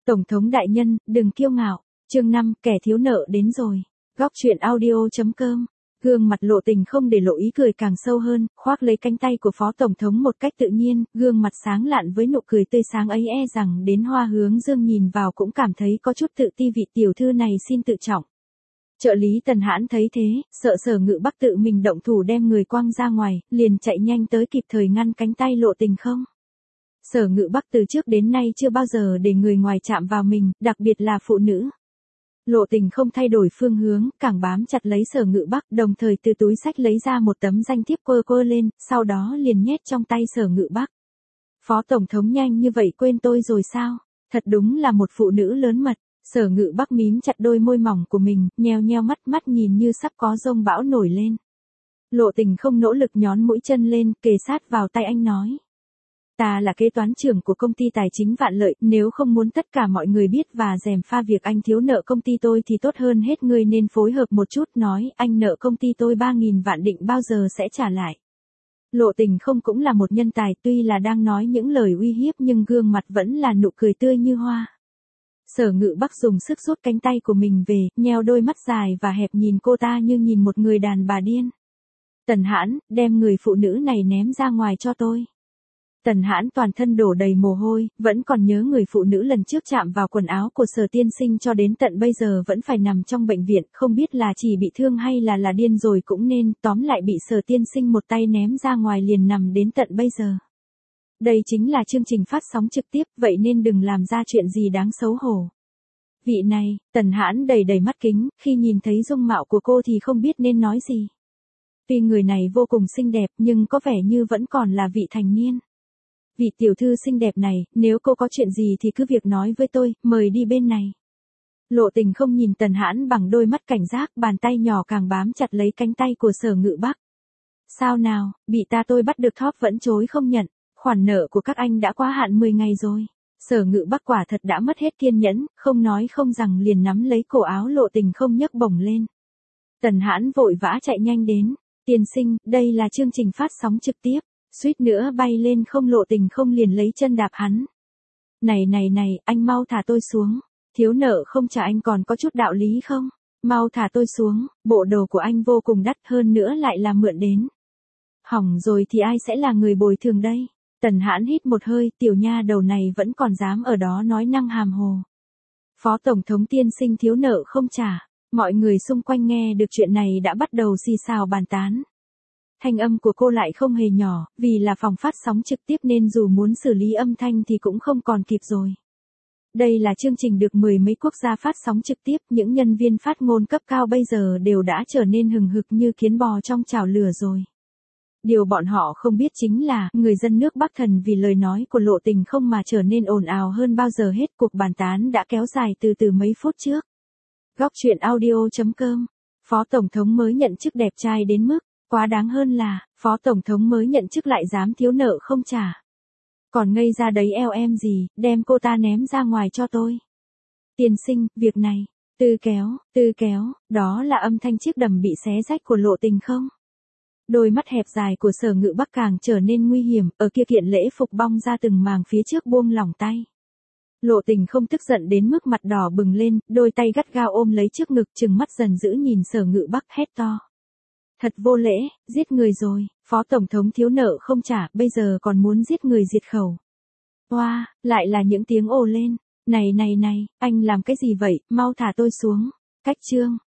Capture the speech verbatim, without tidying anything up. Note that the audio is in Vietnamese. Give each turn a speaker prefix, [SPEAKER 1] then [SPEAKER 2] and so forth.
[SPEAKER 1] Tổng thống đại nhân, đừng kiêu ngạo. Chương năm, kẻ thiếu nợ đến rồi. Góc truyện audio chấm com. Gương mặt Lộ Tình không để lộ ý cười càng sâu hơn, khoác lấy cánh tay của Phó Tổng thống một cách tự nhiên, gương mặt sáng lạn với nụ cười tươi sáng ấy e rằng đến Hoa Hướng Dương nhìn vào cũng cảm thấy có chút tự ti. Vị tiểu thư này xin tự trọng. Trợ lý Tần Hãn thấy thế, sợ Sở Ngự Bắc tự mình động thủ đem người quăng ra ngoài, liền chạy nhanh tới kịp thời ngăn cánh tay Lộ Tình không. Sở Ngự Bắc từ trước đến nay chưa bao giờ để người ngoài chạm vào mình, đặc biệt là phụ nữ. Lộ Tình không thay đổi phương hướng, càng bám chặt lấy Sở Ngự Bắc, đồng thời từ túi xách lấy ra một tấm danh thiếp quơ quơ lên, sau đó liền nhét trong tay Sở Ngự Bắc. Phó Tổng thống nhanh như vậy quên tôi rồi sao? Thật đúng là một phụ nữ lớn mật. Sở Ngự Bắc mím chặt đôi môi mỏng của mình, nheo nheo mắt mắt nhìn như sắp có giông bão nổi lên. Lộ Tình không nỗ lực nhón mũi chân lên, kề sát vào tay anh nói. Ta là kế toán trưởng của công ty tài chính Vạn Lợi, nếu không muốn tất cả mọi người biết và gièm pha việc anh thiếu nợ công ty tôi thì tốt hơn hết ngươi nên phối hợp một chút, nói anh nợ công ty tôi ba nghìn vạn định bao giờ sẽ trả lại. Lộ Tình không cũng là một nhân tài, tuy là đang nói những lời uy hiếp nhưng gương mặt vẫn là nụ cười tươi như hoa. Sở Ngự Bắc dùng sức rút cánh tay của mình về, nheo đôi mắt dài và hẹp nhìn cô ta như nhìn một người đàn bà điên. Tần Hãn, đem người phụ nữ này ném ra ngoài cho tôi. Tần Hãn toàn thân đổ đầy mồ hôi, vẫn còn nhớ người phụ nữ lần trước chạm vào quần áo của Sở tiên sinh cho đến tận bây giờ vẫn phải nằm trong bệnh viện, không biết là chỉ bị thương hay là là điên rồi cũng nên, tóm lại bị Sở tiên sinh một tay ném ra ngoài liền nằm đến tận bây giờ. Đây chính là chương trình phát sóng trực tiếp, vậy nên đừng làm ra chuyện gì đáng xấu hổ. Vị này, Tần Hãn đầy đầy mắt kính, khi nhìn thấy dung mạo của cô thì không biết nên nói gì. Tuy người này vô cùng xinh đẹp nhưng có vẻ như vẫn còn là vị thành niên. Vị tiểu thư xinh đẹp này, nếu cô có chuyện gì thì cứ việc nói với tôi, mời đi bên này. Lộ Tình không nhìn Tần Hãn bằng đôi mắt cảnh giác, bàn tay nhỏ càng bám chặt lấy cánh tay của Sở Ngự Bắc. Sao nào, bị ta tôi bắt được thóp vẫn chối không nhận, khoản nợ của các anh đã quá hạn mười ngày rồi. Sở Ngự Bắc quả thật đã mất hết kiên nhẫn, không nói không rằng liền nắm lấy cổ áo Lộ Tình không nhấc bổng lên. Tần Hãn vội vã chạy nhanh đến, tiên sinh, đây là chương trình phát sóng trực tiếp. Suýt nữa bay lên không. Lộ Tình không liền lấy chân đạp hắn. Này này này, anh mau thả tôi xuống. Thiếu nợ không trả anh còn có chút đạo lý không? Mau thả tôi xuống, bộ đồ của anh vô cùng đắt hơn nữa lại là mượn đến. Hỏng rồi thì ai sẽ là người bồi thường đây? Tần Hãn hít một hơi, tiểu nha đầu này vẫn còn dám ở đó nói năng hàm hồ. Phó Tổng thống tiên sinh thiếu nợ không trả. Mọi người xung quanh nghe được chuyện này đã bắt đầu xì xào bàn tán. Thanh âm của cô lại không hề nhỏ, vì là phòng phát sóng trực tiếp nên dù muốn xử lý âm thanh thì cũng không còn kịp rồi. Đây là chương trình được mười mấy quốc gia phát sóng trực tiếp, những nhân viên phát ngôn cấp cao bây giờ đều đã trở nên hừng hực như kiến bò trong chảo lửa rồi. Điều bọn họ không biết chính là, người dân nước Bắc Thần vì lời nói của Lộ Tình không mà trở nên ồn ào hơn bao giờ hết. Cuộc bàn tán đã kéo dài từ từ mấy phút trước. Góc truyện audio chấm com. Phó Tổng thống mới nhận chức đẹp trai đến mức quá đáng hơn là, Phó Tổng thống mới nhận chức lại dám thiếu nợ không trả. Còn ngây ra đấy eo em gì, đem cô ta ném ra ngoài cho tôi. Tiên sinh, việc này, tư kéo, tư kéo, đó là âm thanh chiếc đầm bị xé rách của Lộ Tình không? Đôi mắt hẹp dài của Sở Ngự Bắc càng trở nên nguy hiểm, ở kia kiện lễ phục bong ra từng màng phía trước buông lỏng tay. Lộ Tình không tức giận đến mức mặt đỏ bừng lên, đôi tay gắt gao ôm lấy trước ngực trừng mắt dần dữ nhìn Sở Ngự Bắc hét to. Thật vô lễ, giết người rồi, Phó Tổng thống thiếu nợ không trả, bây giờ còn muốn giết người diệt khẩu. Oa, wow, lại là những tiếng ồ lên, này này này, anh làm cái gì vậy, mau thả tôi xuống. Cách chương.